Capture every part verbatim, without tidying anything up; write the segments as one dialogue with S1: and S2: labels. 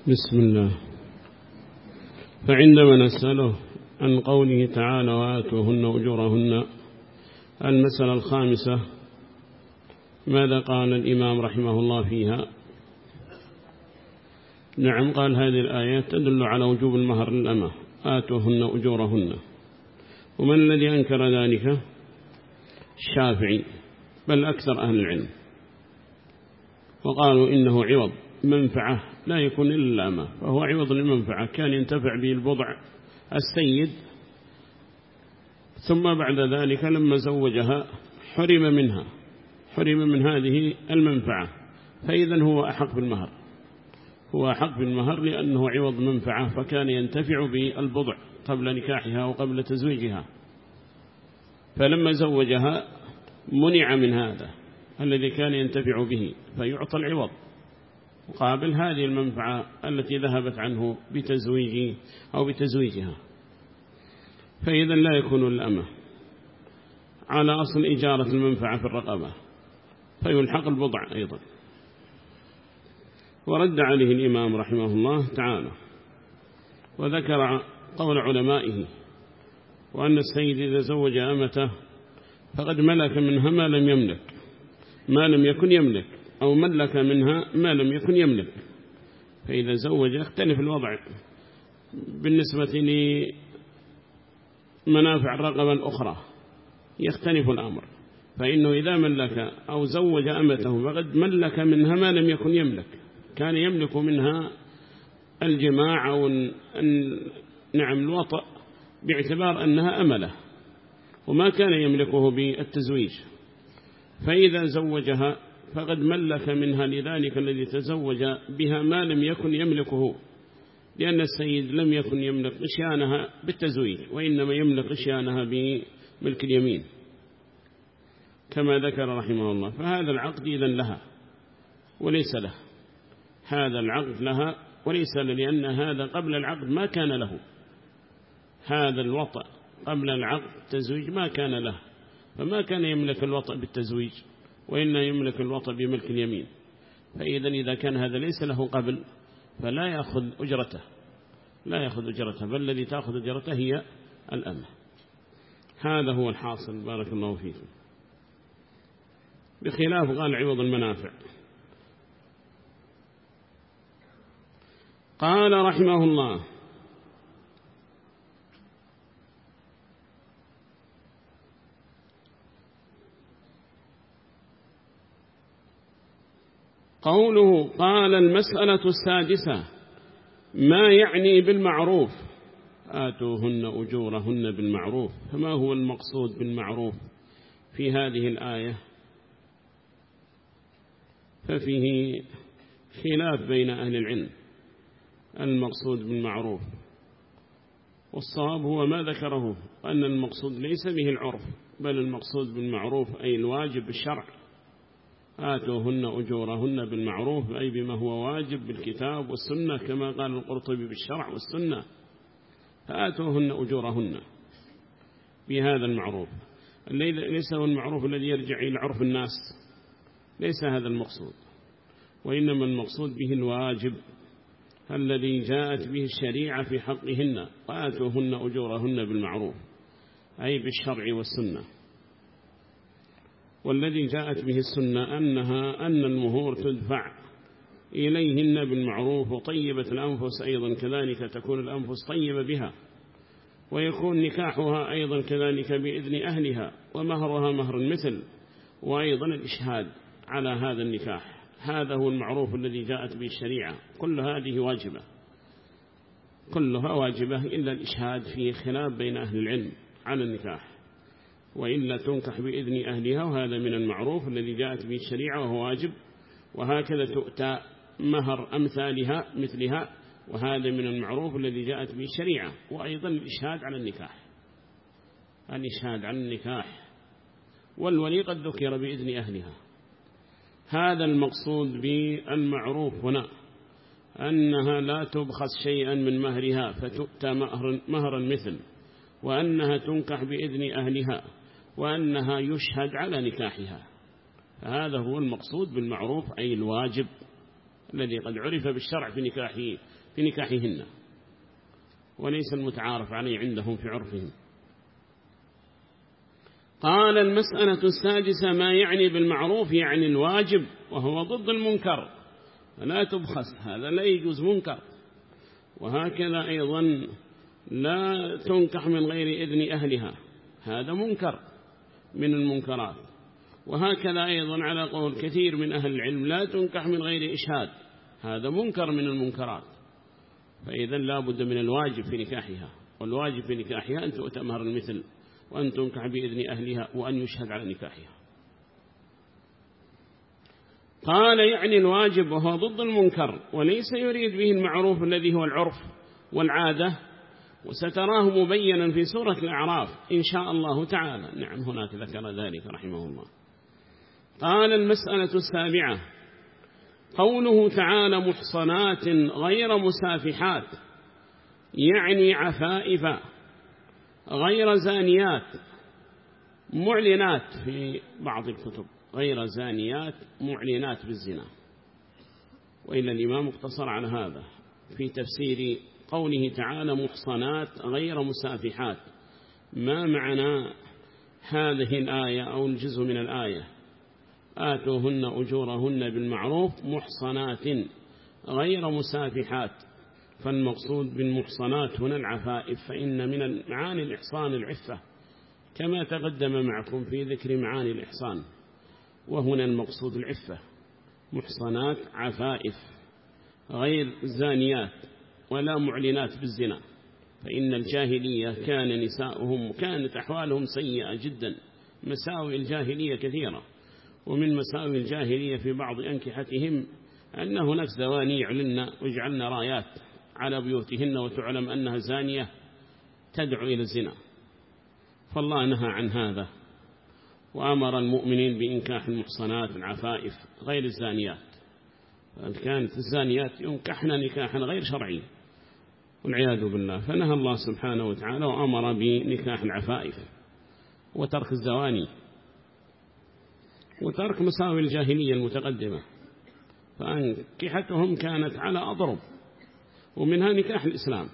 S1: بسم الله. فعندما نسأله عن قوله تعالى وآتوهن أجورهن، المسألة الخامسة، ماذا قال الإمام رحمه الله فيها؟ نعم، قال هذه الآيات تدل على وجوب المهر للأمة، آتوهن أجورهن. ومن الذي أنكر ذلك؟ الشافعي، بل أكثر أهل العلم، وقالوا إنه عوض منفعة لا يكون إلا الأمة، فهو عوض للمنفعة، كان ينتفع به البضع السيد، ثم بعد ذلك لما زوجها حرم منها حرم من هذه المنفعة، فإذا هو أحق بالمهر هو أحق بالمهر لأنه عوض منفعة، فكان ينتفع بالبضع قبل نكاحها وقبل تزويجها، فلما زوجها منع من هذا الذي كان ينتفع به، فيعطى العوض مقابل هذه المنفعة التي ذهبت عنه بتزويجه أو بتزويجها، فإذا لا يكون الأمة على أصل إجارة المنفعة في الرقبة، فيلحق البضع أيضا. ورد عليه الإمام رحمه الله تعالى وذكر قول علمائه، وأن السيد إذا زوج أمته فقد ملك منها ما لم يملك ما لم يكن يملك أو ملك منها ما لم يكن يملك، فإذا زوج يختلف الوضع بالنسبة لمنافع الرقبة الأخرى، يختلف الأمر، فإنه إذا ملك أو زوج أمته فقد ملك منها ما لم يكن يملك، كان يملك منها الجماع أو نعم الوطأ باعتبار أنها أمله، وما كان يملكه بالتزويج، فإذا زوجها فقد ملك منها لذلك الذي تزوج بها ما لم يكن يملكه، لأن السيد لم يكن يملك غشيانها بالتزويج، وإنما يملك غشيانها بملك اليمين كما ذكر رحمه الله. فهذا العقد إذن لها وليس له، هذا العقد لها وليس له، لأن هذا قبل العقد ما كان له، هذا الوطأ قبل العقد التزويج ما كان له، فما كان يملك الوطأ بالتزويج، وإنما يملك الوطأ بملك اليمين، فإذا إذا كان هذا ليس له قبل فلا يأخذ أجرته لا يأخذ أجرته بل الذي تأخذ أجرته هي الأمة. هذا هو الحاصل، بارك الله فيكم، بخلاف قال عوض المنافع. قال رحمه الله: قوله قال المسألة السادسة ما يعني بالمعروف، آتوهن أجورهن بالمعروف، فما هو المقصود بالمعروف في هذه الآية؟ ففيه خلاف بين أهل العلم المقصود بالمعروف، والصواب هو ما ذكره، أن المقصود ليس به العرف، بل المقصود بالمعروف أي الواجب بالشرع، آتوهن أجورهن بالمعروف أي بما هو واجب بالكتاب والسنة، كما قال القرطبي بالشرع والسنة، فآتوهن أجورهن بهذا المعروف، ليس هو المعروف الذي يرجع إلى عرف الناس، ليس هذا المقصود، وإنما المقصود به الواجب الذي جاءت به الشريعة في حقهن، وآتوهن أجورهن بالمعروف أي بالشرع والسنة. والذي جاءت به السنة أنها أن المهور تدفع إليهن بالمعروف، وطيبة الأنفس أيضا كذلك تكون الأنفس طيبة بها، ويكون نكاحها أيضا كذلك بإذن أهلها، ومهرها مهر المثل، وأيضا الإشهاد على هذا النكاح. هذا هو المعروف الذي جاءت به الشريعة، كل هذه واجبة كلها واجبة إلا الإشهاد، في خلاف بين أهل العلم على النكاح، وإلا تنكح بإذن أهلها، وهذا من المعروف الذي جاءت به الشريعة وهو واجب، وهكذا تؤتى مهر أمثالها مثلها، وهذا من المعروف الذي جاءت به الشريعة. وأيضا الإشهاد على النكاح الإشهاد على النكاح والولي قد ذكر بإذن أهلها. هذا المقصود بالمعروف هنا، أنها لا تبخس شيئا من مهرها فتؤتى مهرا مثل، وأنها تنكح بإذن أهلها، وأنها يشهد على نكاحها. هذا هو المقصود بالمعروف أي الواجب الذي قد عرف بالشرع في نكاحه في نكاحهن، وليس المتعارف عليه عندهم في عرفهم. قال المسألة السادسة ما يعني بالمعروف يعني الواجب وهو ضد المنكر، فلا تبخس، هذا لا يجوز منكر. وهكذا أيضا لا تنكح من غير إذن أهلها، هذا منكر من المنكرات. وهكذا أيضا على قول كثير من أهل العلم لا تنكح من غير إشهاد، هذا منكر من المنكرات. فإذا لا بد من الواجب في نكاحها، والواجب في نكاحها أن تؤتمر المثل وأن تنكح بإذن أهلها وأن يشهد على نكاحها. قال يعني الواجب وهو ضد المنكر، وليس يريد به المعروف الذي هو العرف والعادة، وستراه مبينا في سورة الأعراف إن شاء الله تعالى. نعم هناك ذكر ذلك رحمه الله. قال المسألة السابعة قوله تعالى محصنات غير مسافحات، يعني عفائف غير زانيات معلنات، في بعض الكتب غير زانيات معلنات بالزنا، وإن الإمام اقتصر على هذا في تفسير قوله تعالى محصنات غير مسافحات. ما معنى هذه الآية أو الجزء من الآية؟ آتوهن أجورهن بالمعروف محصنات غير مسافحات، فالمقصود بالمحصنات هنا العفائف، فإن من معاني الإحصان العفة كما تقدم معكم في ذكر معاني الإحصان، وهنا المقصود العفة. محصنات عفائف غير زانيات ولا معلنات بالزنا، فإن الجاهلية كان نساؤهم كانت أحوالهم سيئة جدا، مساوئ الجاهلية كثيرة. ومن مساوئ الجاهلية في بعض أنكحتهم أن هناك زواني يعلن ويجعلن رايات على بيوتهن وتعلم أنها زانية تدعو إلى الزنا، فالله نهى عن هذا وأمر المؤمنين بإنكاح المحصنات العفائف غير الزانيات. كانت الزانيات ينكحن نكاحا غير شرعي والعياذ بالله، فنهى الله سبحانه وتعالى وأمر بنكاح العفائف وترك الزواني وترك مساوي الجاهلية المتقدمة، فأنكحتهم كانت على أضرب، ومنها نكاح الإسلام.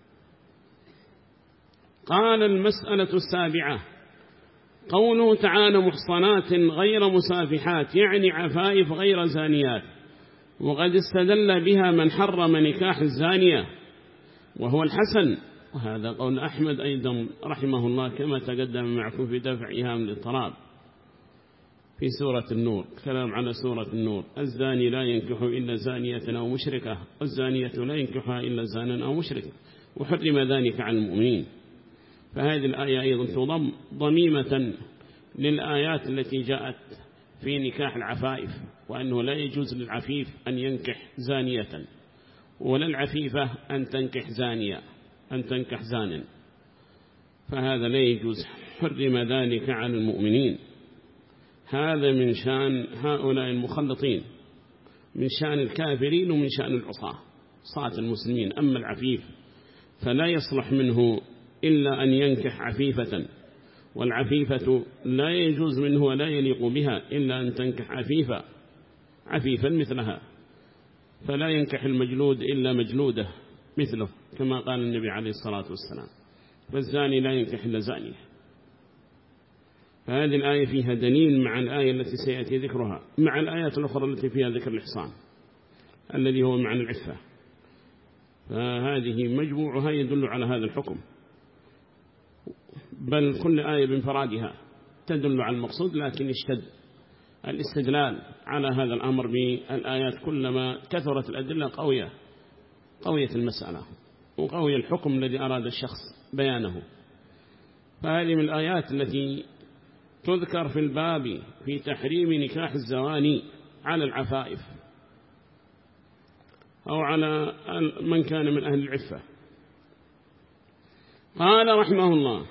S1: قال المسألة السابعة قوله تعالى محصنات غير مسافحات، يعني عفائف غير زانيات، وقد استدل بها من حرم نكاح الزانية وهو الحسن، وهذا قول أحمد أيضا رحمه الله كما تقدم معكم في دفع إيهام الاضطراب في سورة النور، كلام على سورة النور: الزاني لا ينكح إلا زانية أو مشركة، والزانية لا ينكحها إلا زانا أو مشرك، وحرم ذلك على المؤمنين. فهذه الآية أيضا تضم ضميمة للآيات التي جاءت في نكاح العفائف، وأنه لا يجوز للعفيف أن ينكح زانية، ولا العفيفة أن تنكح زانية أن تنكح زانا، فهذا لا يجوز، حرم ذلك على المؤمنين. هذا من شأن هؤلاء المخلطين، من شأن الكافرين ومن شأن العصاة صاة المسلمين. أما العفيف فلا يصلح منه إلا أن ينكح عفيفة، والعفيفة لا يجوز منه ولا يليق بها إلا أن تنكح عفيفة عفيفا مثلها، فلا ينكح المجلود إلا مجلودة مثله، كما قال النبي عليه الصلاة والسلام: فالزاني لا ينكح إلا زانية. فهذه الآية فيها دليل مع الآية التي سيأتي ذكرها، مع الآيات الأخرى التي فيها ذكر الإحصان الذي هو معنى العفة، فهذه مجموعها يدل على هذا الحكم، بل كل آية بانفرادها تدل على المقصود، لكن اشتد الاستدلال على هذا الأمر بالآيات كلما كثرت الأدلة قوية قوية المسألة وقوي الحكم الذي أراد الشخص بيانه. فهذه من الآيات التي تذكر في الباب في تحريم نكاح الزواني على العفائف أو على من كان من أهل العفة. قال رحمه الله: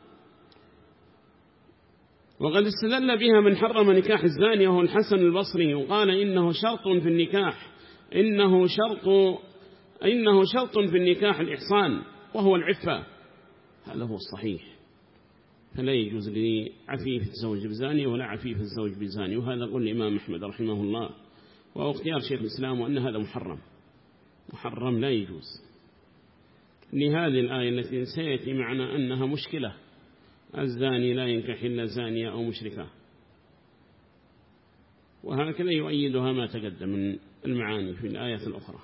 S1: وقد استدل بها من حرم نكاح الزانية وهو الحسن البصري، وقال إنه شرط في النكاح إنه شرط إنه شرط في النكاح الإحصان وهو العفة. هذا هو الصحيح، فلا يجوز لعفيف الزوج بزاني ولا عفيف الزوج بزاني، وهذا قول الإمام أحمد رحمه الله وهو اختيار شيخ الإسلام، وأن هذا محرم محرم لا يجوز لهذه الآية التي سيأتي معنا أنها مشكلة: الزاني لا ينكح إلا زانية أو مشركة، وهكذا يؤيدها ما تقدم من المعاني في الآية الأخرى.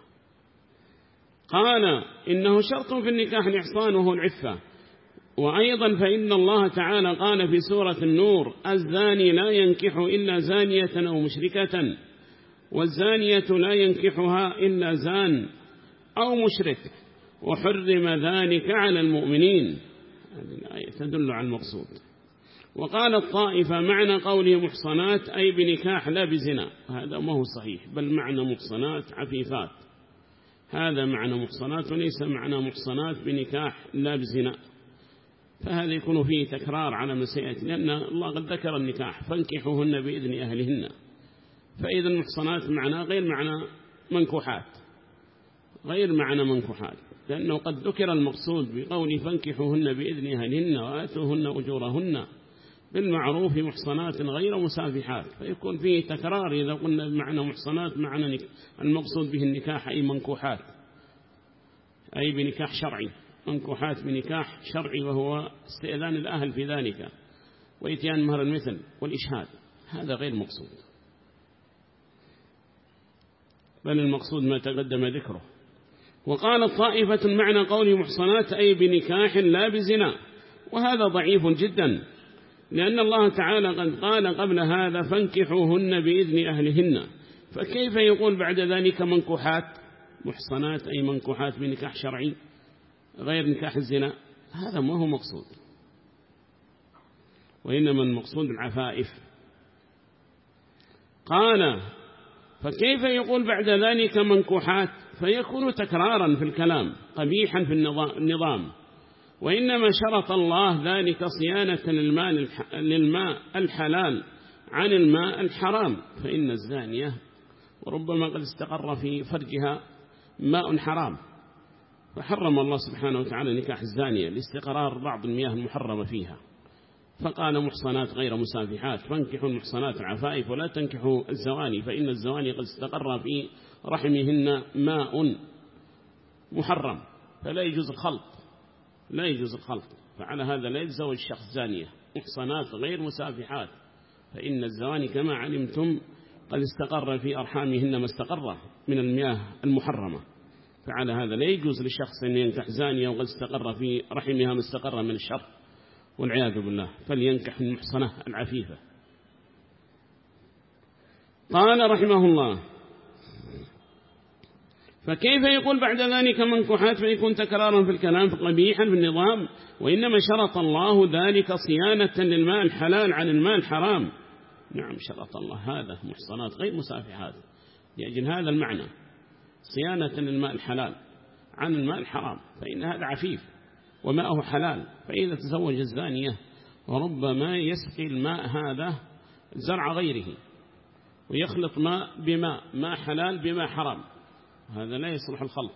S1: قال: إنه شرط في النكاح الإحصان وهو العفة. وأيضا فإن الله تعالى قال في سورة النور: الزاني لا ينكح إلا زانية أو مشركة، والزانية لا ينكحها إلا زان أو مشرك، وحرم ذلك على المؤمنين. هذه الآية تدل على المقصود. وقال الطائفة: معنى قوله محصنات أي بنكاح لا بزنا. هذا ما هو صحيح، بل معنى محصنات عفيفات، هذا معنى محصنات، وليس معنى محصنات بنكاح لا بزنا. فهذا يكون فيه تكرار على ما سيأتي، لأن الله قد ذكر النكاح: فانكحوهن بإذن أهلهن. فإذا المحصنات معنى غير معنى منكوحات، غير معنى منكوحات، لأنه قد ذكر المقصود بقول فانكحوهن بإذن أهلهن وآتوهن أجورهن بالمعروف محصنات غير مسافحات، فيكون فيه تكرار إذا قلنا بمعنى محصنات معنى المقصود به النكاح أي منكوحات، أي بنكاح شرعي، منكوحات بنكاح شرعي، وهو استئذان الأهل في ذلك وإتيان مهر المثل والإشهاد. هذا غير مقصود، بل المقصود ما تقدم ذكره. وقال الطائفة: معنى قوله محصنات أي بنكاح لا بزنا، وهذا ضعيف جدا، لأن الله تعالى قد قال قبل هذا: فانكحوهن بإذن أهلهن، فكيف يقول بعد ذلك منكوحات؟ محصنات أي منكوحات بنكاح شرعي غير نكاح الزنا، هذا ما هو مقصود، وإنما المقصود العفائف. قال: فكيف يقول بعد ذلك منكوحات؟ فيكون تكرارا في الكلام قبيحا في النظام، وإنما شرط الله ذلك صيانة للماء الحلال عن الماء الحرام، فإن الزانية وربما قد استقر في فرجها ماء حرام، فحرم الله سبحانه وتعالى نكاح الزانية لاستقرار بعض المياه المحرمة فيها، فقال محصنات غير مسافحات، فانكحوا المحصنات العفائف ولا تنكحوا الزواني، فإن الزواني قد استقر في رحمهن ماء محرم، فلا يجوز الخلط، لا يجوز الخلط. فعلى هذا لا يتزوج شخص زانية محصنات غير مسافحات، فإن الزواني كما علمتم قد استقر في أرحامهن ما استقر من المياه المحرمة، فعلى هذا لا يجوز للشخص أن ينكح زانية وقد استقر في رحمها ما استقر من الشر والعياذ بالله، فلينكح المحصنة العفيفة. قال رحمه الله: فكيف يقول بعد ذلك منكوحات؟ فيكون تكرارا في الكلام قبيحا في النظام، وإنما شرط الله ذلك صيانة للماء الحلال عن الماء الحرام. نعم، شرط الله هذا محصنات غير مسافحات لأجل هذا المعنى، صيانة للماء الحلال عن الماء الحرام، فإن هذا عفيف وماءه حلال. فإذا تزوج الزانية وربما يسقي الماء هذا زرع غيره ويخلط ماء بماء، ماء حلال بماء حرام، هذا لا يصلح الخلط.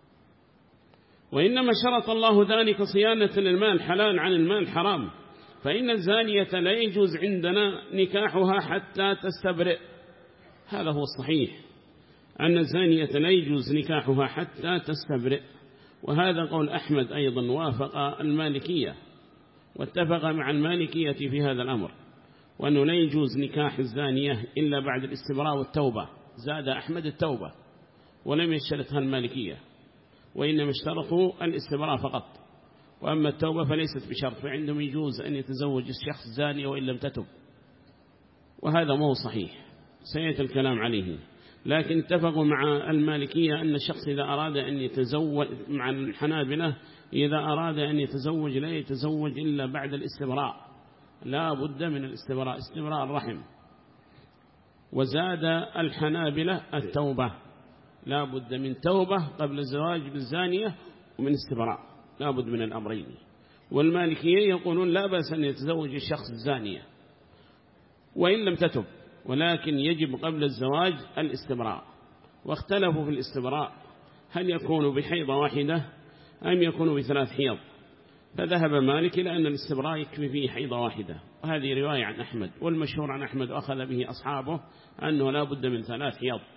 S1: وإنما شرط الله ذلك صيانة للماء الحلال عن الماء الحرام، فإن الزانية لا يجوز عندنا نكاحها حتى تستبرئ. هذا هو الصحيح، أن الزانية لا يجوز نكاحها حتى تستبرئ، وهذا قول أحمد أيضا وافق المالكية واتفق مع المالكية في هذا الأمر، وأنه لا يجوز نكاح الزانية إلا بعد الاستبراء والتوبة. زاد أحمد التوبة ولم يشترطها المالكية، وإنما اشترطوا الاستبراء فقط، وأما التوبة فليست بشرط، فعندهم يجوز أن يتزوج الشخص زاني وإن لم تتب، وهذا مو صحيح، سيأتي الكلام عليه. لكن اتفقوا مع المالكية أن الشخص إذا أراد أن يتزوج، مع الحنابلة إذا أراد أن يتزوج لا يتزوج إلا بعد الاستبراء، لا بد من الاستبراء، استبراء الرحم. وزاد الحنابلة التوبة، لا بد من توبة قبل الزواج بالزانية ومن استبراء، لا بد من الأمرين. والمالكية يقولون لا بأس أن يتزوج الشخص الزانية وإن لم تتب، ولكن يجب قبل الزواج الاستبراء. واختلفوا في الاستبراء هل يكون بحيضة واحدة أم يكون بثلاث حيض، فذهب مالك إلى أن الاستبراء يكفي فيه حيضة واحدة، وهذه رواية عن أحمد، والمشهور عن أحمد وأخذ به أصحابه أنه لا بد من ثلاث حيض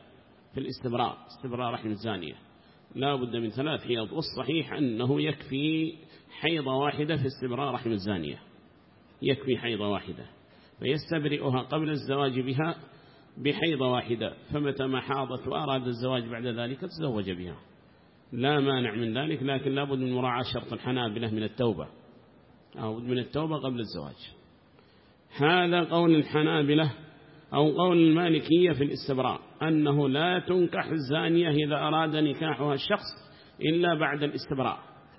S1: في الاستبراء، استبراء رحم الزانية لا بد من ثلاث حيض، والصحيح أنه يكفي حيضة واحدة في استبراء رحم الزانية، يكفي حيضة واحدة فيستبرئها قبل الزواج بها بحيضة واحدة، فمتى ما حاضت وأراد الزواج بعد ذلك تزوج بها، لا مانع من ذلك، لكن لابد من مراعاة شرط الحنابلة من التوبة، أو من التوبة قبل الزواج. هذا قول الحنابلة أو قول المالكية في الاستبراء، أنه لا تنكح الزانية إذا أراد نكاحها الشخص إلا بعد الاستبراء.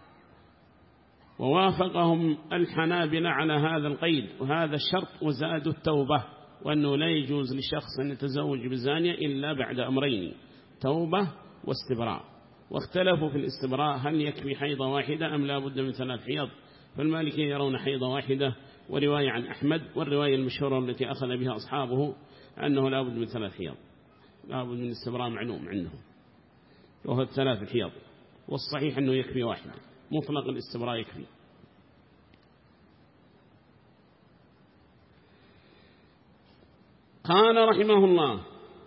S1: ووافقهم الحنابلة على هذا القيد وهذا الشرط، وزادوا التوبة، وأنه لا يجوز للشخص أن يتزوج بالزانية إلا بعد أمرين، توبة واستبراء. واختلفوا في الاستبراء هل يكفي حيضة واحدة أم لا بد من ثلاث حيض، فالمالكية يرون حيضة واحدة، ورواية عن أحمد والرواية المشهورة التي أخذ بها أصحابه أنه لا بد من ثلاث حيض، لا بد من استبراء معلوم عندهم وهو الثلاث حيض، والصحيح أنه يكفي واحدة، مطلق الاستبراء يكفي. قال رحمه الله: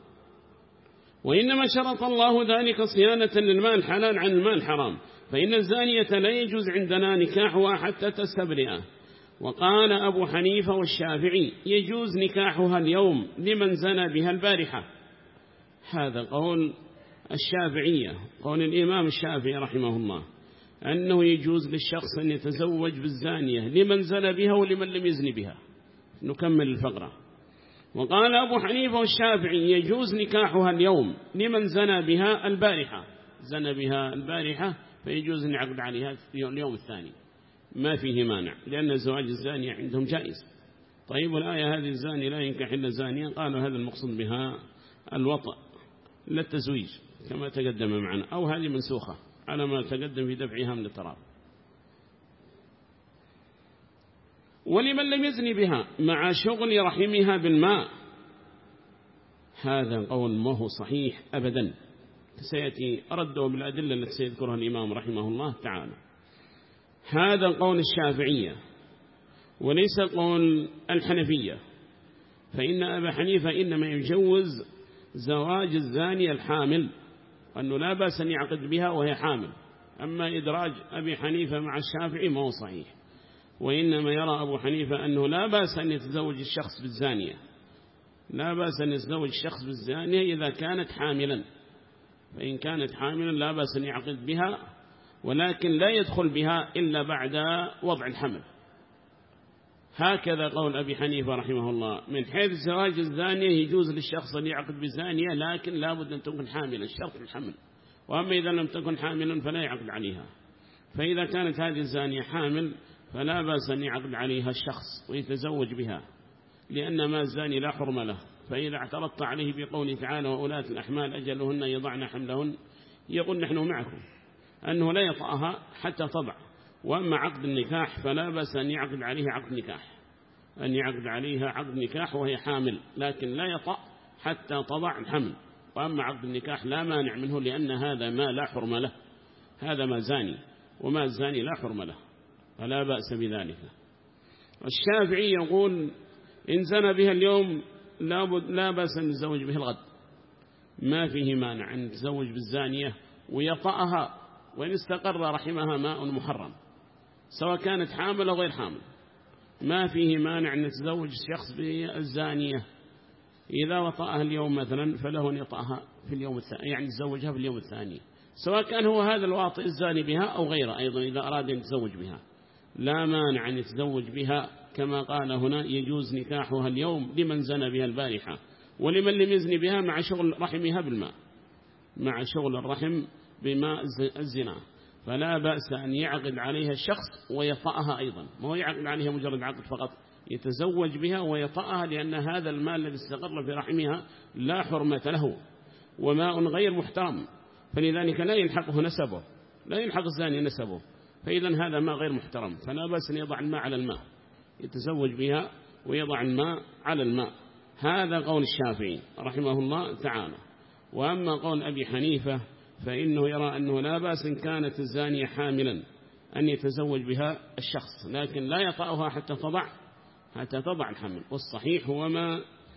S1: وإنما شرط الله ذلك صيانة للمال الحلال عن المال الحرام، فإن الزانية لا يجوز عندنا نكاحها حتى تستبرئ. وقال أبو حنيفة والشافعي: يجوز نكاحها اليوم لمن زنى بها البارحة. هذا قول الشافعية، قول الإمام الشافعي رحمه الله، أنه يجوز للشخص أن يتزوج بالزانية لمن زنى بها ولمن لم يزن بها. نكمل الفقرة. وقال أبو حنيفة والشافعي: يجوز نكاحها اليوم لمن زنى بها البارحة، زنى بها البارحة فيجوز نعقد عليها في اليوم الثاني، ما فيه مانع، لأن زواج الزانية عندهم جائز. طيب، والآية هذه الزاني لا ينكح إلا زانية، قالوا هذا المقصود بها الوطأ لا التزويج كما تقدم معنا، أو هذه منسوخة على ما تقدم في دفعها من التراب. ولمن لم يزن بها مع شغل رحمها بالماء، هذا قول ما هو صحيح أبدا، سيأتي أرده بالأدلة التي سيذكرها الإمام رحمه الله تعالى. هذا قول الشافعية وليس قول الحنفية، فإن أبا حنيفة إنما يجوز زواج الزانية الحامل، وأنه لا بأس أن يعقد بها وهي حامل. أما إدراج أبي حنيفة مع الشافعي ما هو صحيح، وإنما يرى أبو حنيفة أنه لا بأس أن يتزوج الشخص بالزانية، لا بأس أن يتزوج الشخص بالزانية إذا كانت حاملا، فإن كانت حاملا لا بأس أن يعقد بها، ولكن لا يدخل بها إلا بعد وضع الحمل. هكذا قول أبي حنيفة رحمه الله. من حيث زواج الزانية يجوز للشخص أن يعقد بالزانية، لكن لا بد أن تكون حاملا، الشرط الحمل. وأما إذا لم تكن حاملا فلا يعقد عليها. فإذا كانت هذه الزانية حامل فلا بأس أن يعقد عليها الشخص ويتزوج بها، لأن ما الزاني لا حرم له. فإذا اعترضت عليه بقوله تعالى: وأولاة الأحمال أجلهن يضعن حملهن، يقول نحن معكم أنه لا يطأها حتى تضع. وأما عقد النكاح فلا بأس أن يعقد عليها عقد نكاح، أن يعقد عليها عقد نكاح وهي حامل، لكن لا يطأ حتى تضع الحمل. وأما عقد النكاح لا مانع منه، لأن هذا ما لا حرم له، هذا ما زاني، وما الزاني لا حرم له، فلا بأس بذلك. الشافعي يقول: إن زنى بها اليوم لا بأس أن يتزوج به الغد، ما فيه مانع أن يتزوج بالزانية ويطأها، وإن استقر رحمها ماء محرم، سواء كانت حامل أو غير حامل، ما فيه مانع أن يتزوج الشخص بالزانية. إذا وطأها اليوم مثلا فله أن يطأها في اليوم الثاني، يعني يتزوجها في اليوم الثاني، سواء كان هو هذا الواطئ الزاني بها أو غيره. أيضا إذا أراد أن يتزوج بها لا مانع أن يتزوج بها، كما قال هنا: يجوز نكاحها اليوم لمن زنى بها البارحة ولمن لم يزن بها مع شغل رحمها بالماء، مع شغل الرحم بماء الزنا، فلا بأس أن يعقد عليها الشخص ويطأها أيضا، ما هو يعقد عليها مجرد عقد فقط، يتزوج بها ويطأها، لأن هذا المال الذي استقر في رحمها لا حرمة له، وماء غير محترم، فلذلك لا يلحقه نسبه، لا يلحق الزاني نسبه، فإذا هذا ماء غير محترم، فلا بأس أن يضع الماء على الماء، يتزوج بها ويضع الماء على الماء. هذا قول الشافعي رحمه الله تعالى. وأما قول أبي حنيفة فإنه يرى أنه لا بأس إن كانت الزانية حاملا أن يتزوج بها الشخص، لكن لا يطأها حتى تضع حتى تضع الحمل. والصحيح هو ما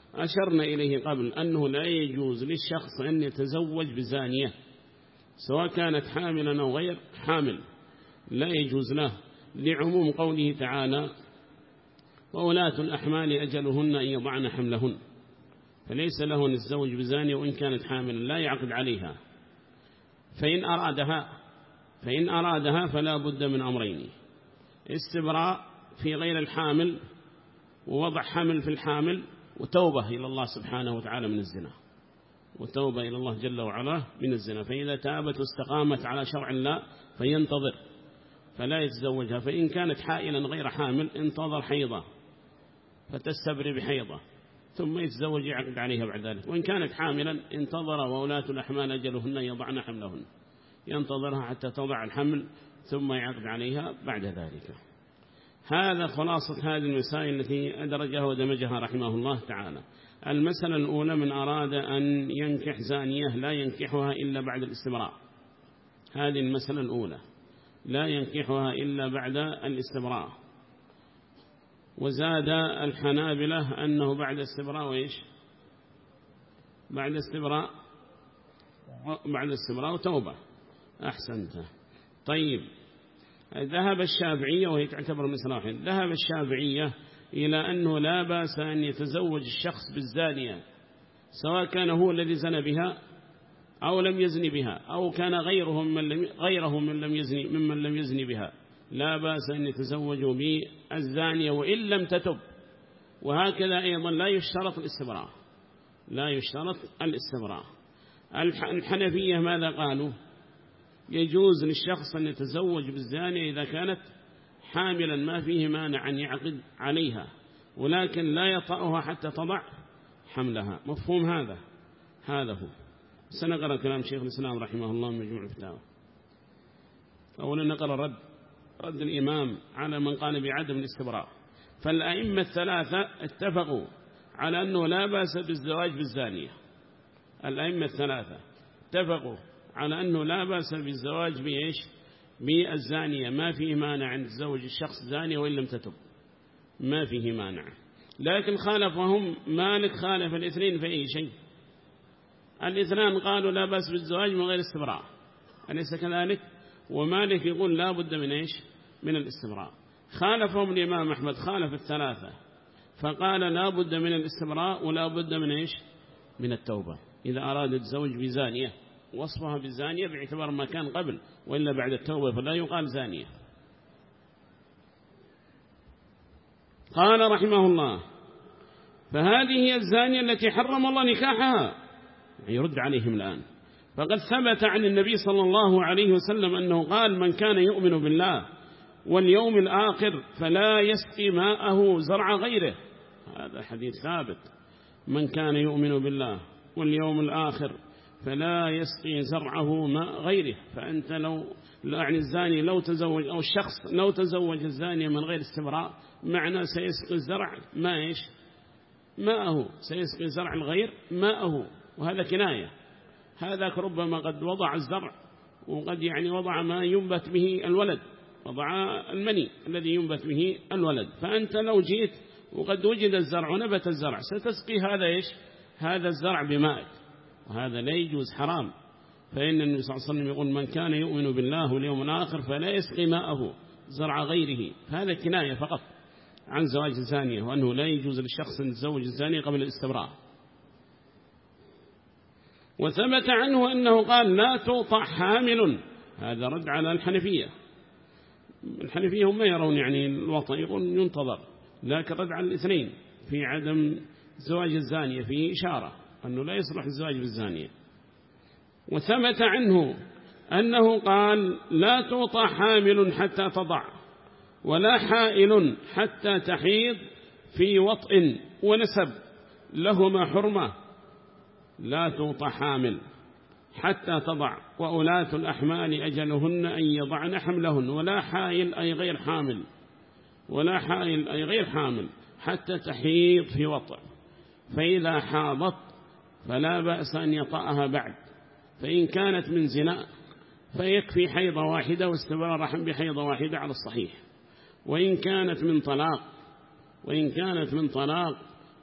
S1: أشرنا إليه قبل أنه لا يجوز للشخص أن يتزوج بزانية سواء كانت حاملا أو غير حامل، لا يجوز له لعموم قوله تعالى وأولاة الأحمال أجلهن أن يضعن حملهن، فليس له أن يتزوج بزانية وإن كانت حاملا لا يعقد عليها. فإن أرادها فإن أرادها فلا بد من أمرين: استبراء في غير الحامل ووضع حمل في الحامل، وتوبة إلى الله سبحانه وتعالى من الزنا، وتوبة إلى الله جل وعلا من الزنا. فإذا تابت واستقامت على شرع الله فينتظر فلا يتزوجها. فإن كانت حائلا غير حامل انتظر حيضة فتستبري بحيضة ثم يتزوج يعقد عليها بعد ذلك. وإن كانت حاملا انتظر وأولاة الأحمال أجلهن يضعن حملهن، ينتظرها حتى تضع الحمل ثم يعقد عليها بعد ذلك. هذا خلاصة هذه المسائل التي أدرجها ودمجها رحمه الله تعالى. المسألة الأولى: من أراد أن ينكح زانية لا ينكحها إلا بعد الاستبراء. هذه المسألة الأولى، لا ينكحها إلا بعد الاستبراء. وزاد الحنابلة أنه بعد استبراء وإيش؟ بعد استبراء بعد استبراء وتوبة. أحسنت. طيب، ذهب الشافعية وهي تعتبر مثل واحد، ذهب الشافعية إلى أنه لا بأس أن يتزوج الشخص بالزانية سواء كان هو الذي زنى بها أو لم يزني بها، أو كان غيره من لم غيره من لم يزني ممن لم يزني بها، لا بأس أن يتزوجوا بالزانية وإن لم تتب. وهكذا أيضا لا يشترط الاستبراء، لا يشترط الاستبراء. الحنفية ماذا قالوا؟ يجوز للشخص أن يتزوج بالزانية إذا كانت حاملا ما فيه مانع أن يعقد عليها، ولكن لا يطأها حتى تضع حملها. مفهوم هذا؟ هذا هو. سنقرأ كلام شيخ الإسلام رحمه الله من مجموع الفتاوى. أولا نقرأ رد رد الإمام على من قال بعدم الاستبراء. فالأئمة الثلاثة اتفقوا على أنه لا بأس بالزواج بالزانية. الأئمة الثلاثة اتفقوا على أنه لا بأس بالزواج بإيش؟ بالزانية، ما فيه مانع أن تزوج الشخص زانية وإن لم تتب، ما فيه مانع. لكن خالفهم مالك، خالف الاثنين في أي شيء. الاثنان قالوا لا بأس بالزواج من غير استبراء، أليس كذلك؟ ومالك يقول لا بد من إيش؟ من الاستبراء. خالفهم الإمام أحمد، خالف الثلاثة، فقال لا بد من الاستبراء ولا بد من إيش؟ من التوبة إذا أراد الزوج بزانية، وصفها بالزانية باعتبار ما كان قبل، وإلا بعد التوبة فلا يقال زانية. قال رحمه الله: فهذه هي الزانية التي حرم الله نكاحها. يرد عليهم الآن. فقد ثبت عن النبي صلى الله عليه وسلم أنه قال: من كان يؤمن بالله واليوم الآخر فلا يسقي ماءه زرع غيره. هذا حديث ثابت. من كان يؤمن بالله واليوم الآخر فلا يسقي زرعه ماء غيره. فأنت لو يعني الزاني لو تزوج، أو الشخص لو تزوج الزانية من غير استبراء، معنى سيسقي الزرع ما إيش؟ ماءه، سيسقي زرع الغير ماءه. وهذا كناية. هذاك ربما قد وضع الزرع وقد يعني وضع ما ينبت به الولد، وضع المني الذي ينبت به الولد. فأنت لو جيت وقد وجد الزرع ونبت الزرع ستسقي هذا إيش؟ هذا الزرع بمائك، وهذا لا يجوز، حرام. فإن النبي صلى الله عليه وسلم يقول: من كان يؤمن بالله واليوم الآخر فلا يسقي ماءه زرع غيره. فهذا كناية فقط عن زواج الزانية، وأنه لا يجوز للشخص أن يتزوج الزانية قبل الاستبراء. وثبت عنه أنه قال: لا توطأ حامل. هذا رد على الحنفية. الحنفية هم ما يرون يعني الوطأ، يقول ينتظر، لكن رد على الاثنين في عدم زواج الزانية، فيه إشارة أنه لا يصلح الزواج بالزانية. وثبت عنه أنه قال: لا توطأ حامل حتى تضع، ولا حائل حتى تحيض، في وطء ونسب لهما حرمة. لا توطأ حامل حتى تضع، وأولاة الأحمال أجلهن أن يضعن حملهن، ولا حائل أي غير حامل، ولا حائل أي غير حامل حتى تحيض في وطء. فإذا حاضت فلا بأس أن يطأها بعد. فإن كانت من زنا فيكفي حيضة واحدة واستمرار رحم بحيضة واحدة على الصحيح. وإن كانت من طلاق وإن كانت من طلاق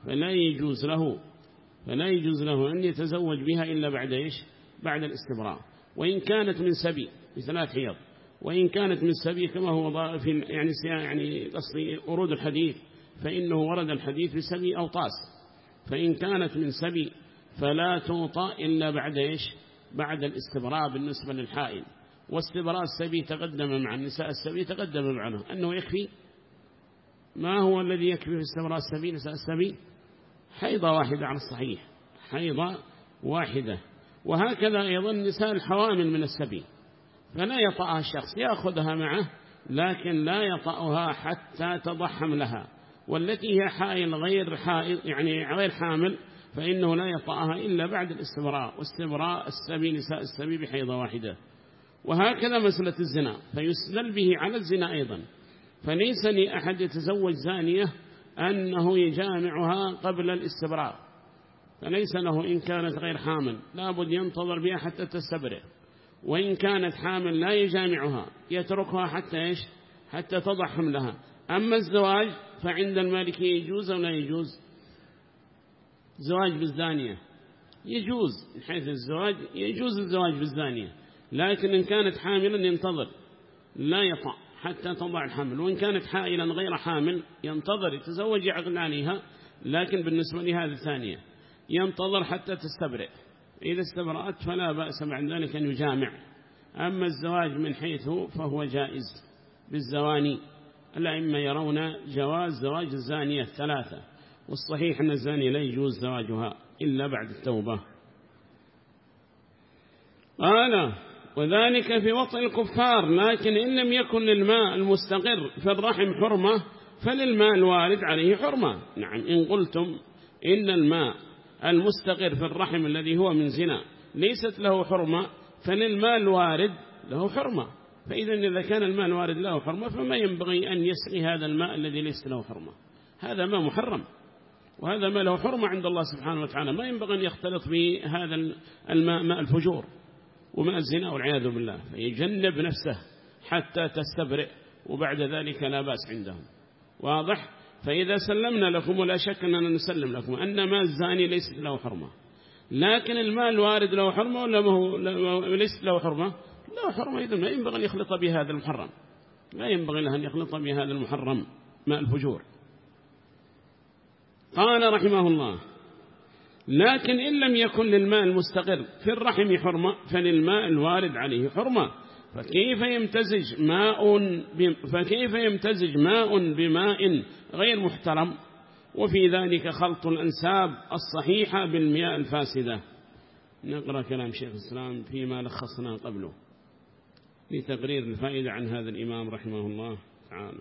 S1: فلا يجوز له فلا يجوز له أن يتزوج بها إلا بعد إيش بعد الاستبراء. وإن كانت من سبي بثلاث حيض، وإن كانت من سبي كما هو في يعني يعني قصدي ورود الحديث، فإنه ورد الحديث بسبي أو طاس. فإن كانت من سبي فلا توطأ إلا بعد إيش بعد الاستبراء بالنسبة للحائل. واستبراء السبي تقدم مع النساء السبي تقدم معنا أنه يكفي. ما هو الذي يكفي في استبراء السبي نساء السبي؟ حيضة واحدة على الصحيح، حيضة واحدة. وهكذا أيضا نساء الحوامل من السبي، فلا يطأها الشخص، يأخذها معه لكن لا يطأها حتى تضحم لها. والتي هي حائل غير حائل يعني غير حامل فإنه لا يطأها إلا بعد الاستبراء. واستبراء السبي نساء السبي بحيضة واحدة. وهكذا مسألة الزنا فيسدل به على الزنا أيضا. فليس لأحد يتزوج زانية أنه يجامعها قبل الاستبراء، فليس له إن كانت غير حامل لابد ينتظر بها حتى تستبرئ. وإن كانت حامل لا يجامعها، يتركها حتى إيش حتى تضع حملها. أما الزواج فعند المالكية يجوز أو لا يجوز؟ زواج بالزانية يجوز من حيث الزواج، يجوز الزواج بالزانية، لكن إن كانت حاملا ينتظر لا يطأ حتى تضع الحمل. وإن كانت حائلا غير حامل ينتظر يتزوج يعقد عليها، لكن بالنسبة لهذه الثانية ينتظر حتى تستبرئ. إذا استبرأت فلا بأس بعد ذلك أن يجامع. أما الزواج من حيثه فهو جائز بالزواني. الأئمة يرون جواز زواج الزانية ثلاثة، والصحيح أن الزانية لا يجوز زواجها إلا بعد التوبة. قال وذلك في وطء الكفار، لكن إن لم يكن للماء المستقر في الرحم حرمة فللماء الوارد عليه حرمة. نعم إن قلتم إن الماء المستقر في الرحم الذي هو من زنا ليست له حرمة، فللماء الوارد له حرمة. فإذا إذا كان الماء الوارد له حرمة فما ينبغي أن يسقي هذا الماء الذي ليس له حرمة. هذا ماء محرم، وهذا ما له حرمة عند الله سبحانه وتعالى. ما ينبغي أن يختلط بهذا الماء ماء الفجور وماء الزنا والعياذ بالله، فيجنب نفسه حتى تستبرئ، وبعد ذلك لا بأس عندهم. واضح؟ فإذا سلمنا لكم، ولا شك أننا نسلم لكم أن ماء الزاني ليس له حرمة، لكن الماء الوارد له حرمة ولا ليس له حرمة؟ له حرمة. إذن ما ينبغي أن يخلط بهذا المحرم، لا ينبغي له أن يخلط بهذا المحرم ماء الفجور. قال رحمه الله لكن إن لم يكن للماء المستقر في الرحم حرمة فللماء الوارد عليه حرمة. فكيف يمتزج ماء فكيف يمتزج ماء بماء غير محترم؟ وفي ذلك خلط الأنساب الصحيحة بالمياه الفاسدة. نقرأ كلام شيخ الإسلام فيما لخصنا قبله لتقرير الفائدة عن هذا الإمام رحمه الله تعالى.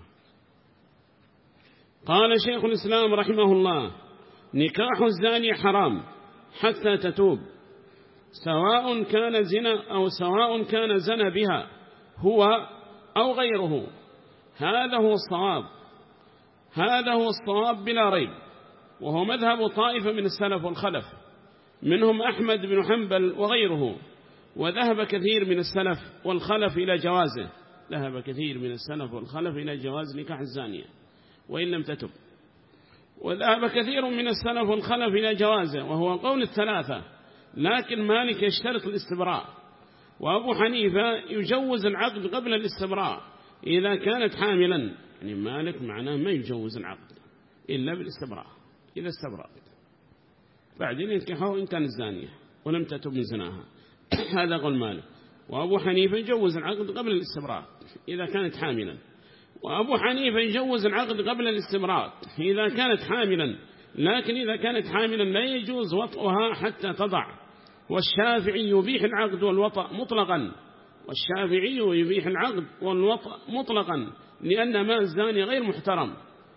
S1: قال شيخ الإسلام رحمه الله نكاح الزاني حرام حتى تتوب، سواء كان زنا أو سواء كان زنا بها هو أو غيره. هذا هو الصواب، هذا هو الصواب بلا ريب، وهو مذهب طائفة من السلف والخلف، منهم أحمد بن حنبل وغيره. وذهب كثير من السلف والخلف إلى جوازه، ذهب كثير من السلف والخلف إلى جواز نكاح الزانية وإن لم تتب. وذهب كثير من السلف والخلف إلى جوازه وهو قول الثلاثة، لكن مالك يشترط الاستبراء، وأبو حنيفة يجوز العقد قبل الاستبراء إذا كانت حاملا. يعني مالك معناه ما يجوز العقد إلا بالاستبراء، إذا استبرأت بعدين ينكحه إن كانت زانية ولم تتب من زناها. هذا قول مالك. وأبو حنيفة يجوز العقد قبل الاستبراء إذا كانت حاملا، وأبو حنيفة يجوز العقد قبل الاستبراء إذا كانت حاملا، لكن إذا كانت حاملا لا يجوز وطئها حتى تضع. والشافعي يبيح العقد والوطأ مطلقا، والشافعي يبيح العقد والوطأ مطلقا لأن ماء الزاني غير محترم،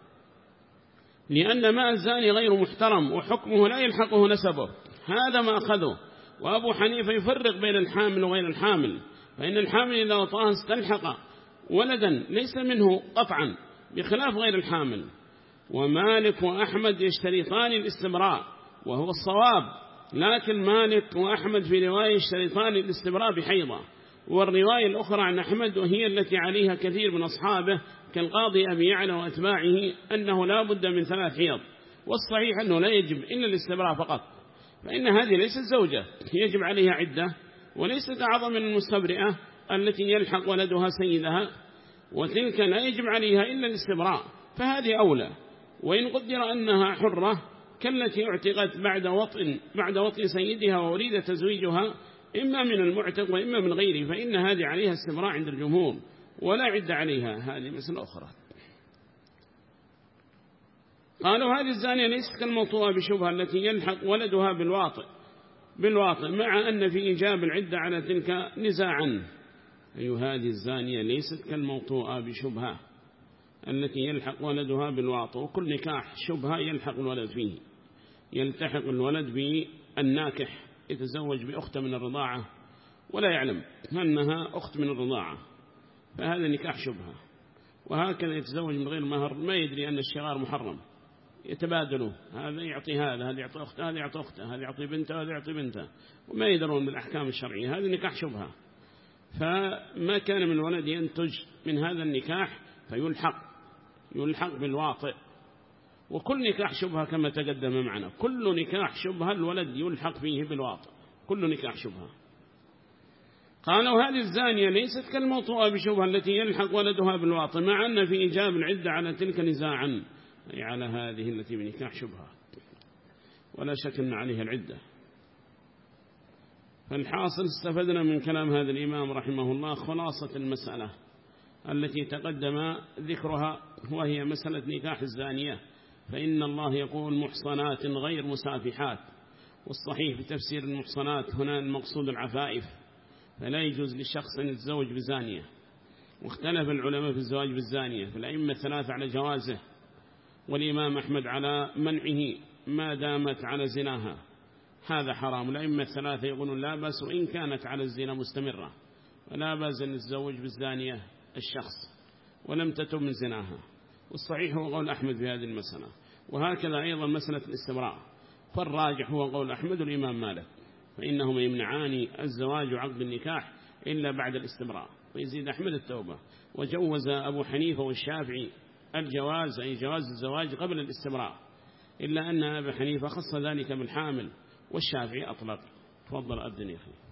S1: لأن ماء الزاني غير محترم وحكمه لا يلحقه نسبه. هذا ما أخذه. وأبو حنيفة يفرق بين الحامل وغير الحامل، فإن الحامل إذا وطأها استلحق ولدا ليس منه قطعا بخلاف غير الحامل. ومالك وأحمد يشترطان الاستبراء وهو الصواب، لكن مالك وأحمد في رواية يشترطان الاستبراء بحيضة. والرواية الأخرى عن أحمد وهي التي عليها كثير من أصحابه كالقاضي أبي يعلى وأتباعه أنه لا بد من ثلاث حيض، والصحيح أنه لا يجب إلا الاستبراء فقط، فإن هذه ليست زوجة يجب عليها عدة، وليست أعظم من المستبرئة التي يلحق ولدها سيدها، وتلك لا يجب عليها إلا الاستبراء، فهذه أولى. وإن قدر أنها حرة كالتي اعتقت بعد وطئ بعد وطئ سيدها وأريد تزويجها إما من المعتق وإما من غيره، فإن هذه عليها استبراء عند الجمهور ولا عد عليها. هذه مسألة أخرى. قالوا هذه الزانية ليست كالموطوءة بشبهة التي يلحق ولدها بالواطئ بالواطئ مع أن في إيجاب العدة على تلك نزاعا. أي هذه الزانية ليست كالموطوءة بشبهة التي يلحق ولدها بالواطئ، وكل نكاح شبهة يلحق الولد فيه، يلتحق الولد بالناكح يتزوج بأخت من الرضاعة ولا يعلم أنها أخت من الرضاعة، فهذا نكاح شبهة. وهكذا يتزوج من غير مهر، ما يدري أن الشغار محرم، يتبادلوا، هذا يعطي هذا، هذا يعطي أخته، هذا يعطي أخته، هذا يعطي بنته، هذا يعطي بنته، وما يدرون بالأحكام الشرعية، هذا نكاح شبهة. فما كان من ولد ينتج من هذا النكاح فيلحق يلحق بالواطئ. وكل نكاح شبهة كما تقدم معنا، كل نكاح شبهة الولد يلحق فيه بالواطئ، كل نكاح شبهة. قالوا هذه الزانية ليست كالموطوءة بشبهة التي يلحق ولدها بالواطئ مع أن في إيجاب العدة على تلك نزاعا، أي على هذه التي بنكاح شبهة ولا شك أن عليها العدة. فالحاصل استفدنا من كلام هذا الإمام رحمه الله خلاصة المسألة التي تقدم ذكرها، وهي مسألة نكاح الزانية، فإن الله يقول محصنات غير مسافحات، والصحيح في تفسير المحصنات هنا المقصود العفائف، فلا يجوز للشخص أن يتزوج بزانية. واختلف العلماء في الزواج بالزانية، فالأئمة الثلاثة على جوازه، والإمام أحمد على منعه ما دامت على زناها، هذا حرام. الأئمة الثلاثة يقولون لا بأس وإن كانت على الزنا مستمرة، ولا بأس أن يتزوج بالزانية الشخص ولم تتم من زناها، والصحيح هو قول أحمد في هذه المسألة. وهكذا أيضا مسألة الاستبراء، فالراجح هو قول أحمد والإمام مالك، فإنهما يمنعان الزواج وعقد النكاح إلا بعد الاستبراء، ويزيد أحمد التوبة. وجوز أبو حنيفة والشافعي الجواز، أي جواز الزواج قبل الاستبراء، إلا أن أبو حنيفة خص ذلك بالحامل، والشافعي أطلق. تفضل أذن يا أخي.